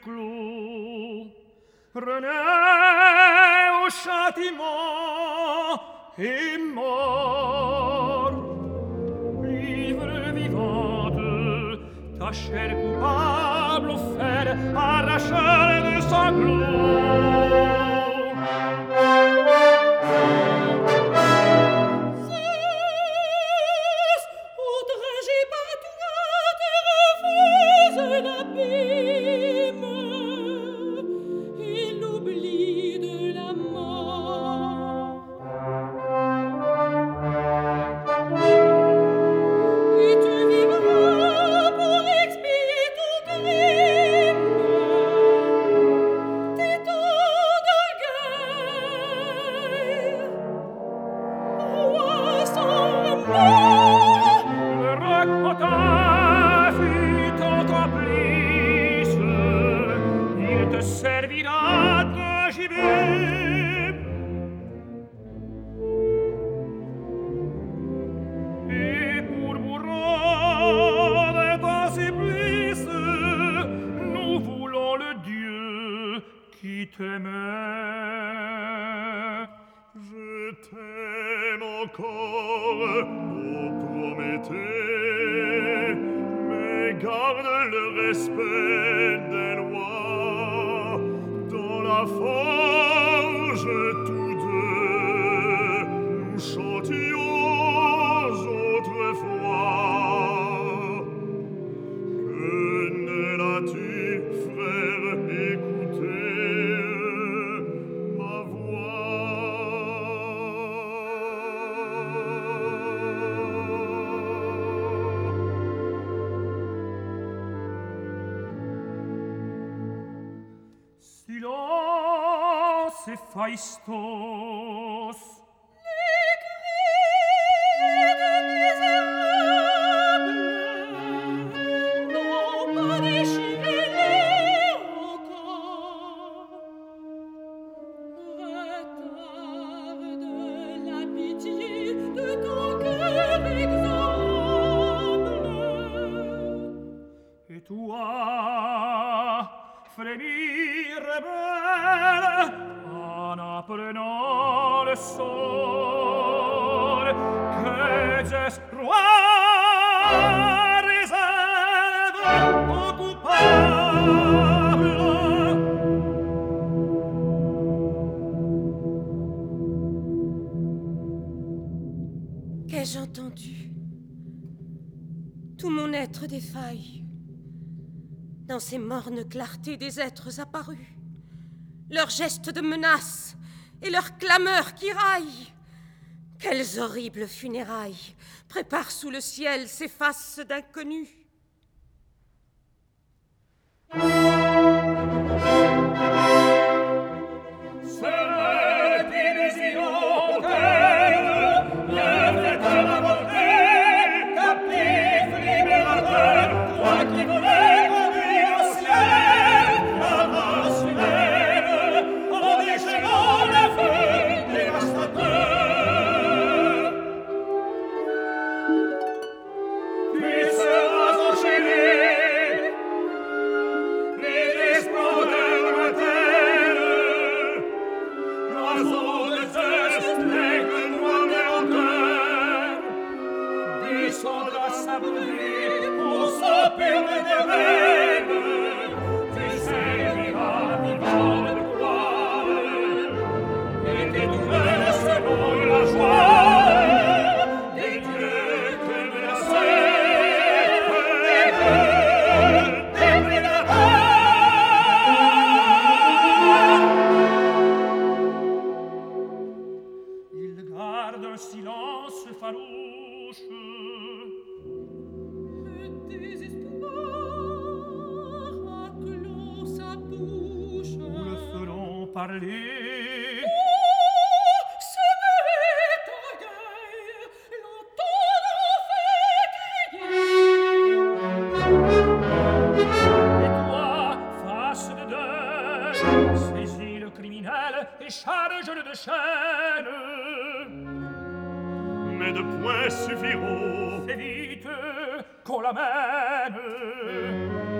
clos. René au châtiment est mort. Livre vivante, ta chair coupable au fer, arrachée de sanglots. Silence, Héphaïstos. Les cris de misérables n'ont pas déchiré les corps. Retarde la pitié de ton cœur exsangue. Et toi, frémir rebelle en apprenant le sort que Zeus roi réserve aux coupables. Qu'ai-je entendu? Tout mon être défaille. Dans ces mornes clartés des êtres apparus, leurs gestes de menace et leurs clameurs qui raillent. Quelles horribles funérailles préparent sous le ciel ces faces d'inconnus. Parler. Ce m'est orgueil, l'entendre fait crier. Et toi, face de deuil, saisis le criminel et charge-le de chaîne. Mais de poings suffiront. Fais vite qu'on l'amène.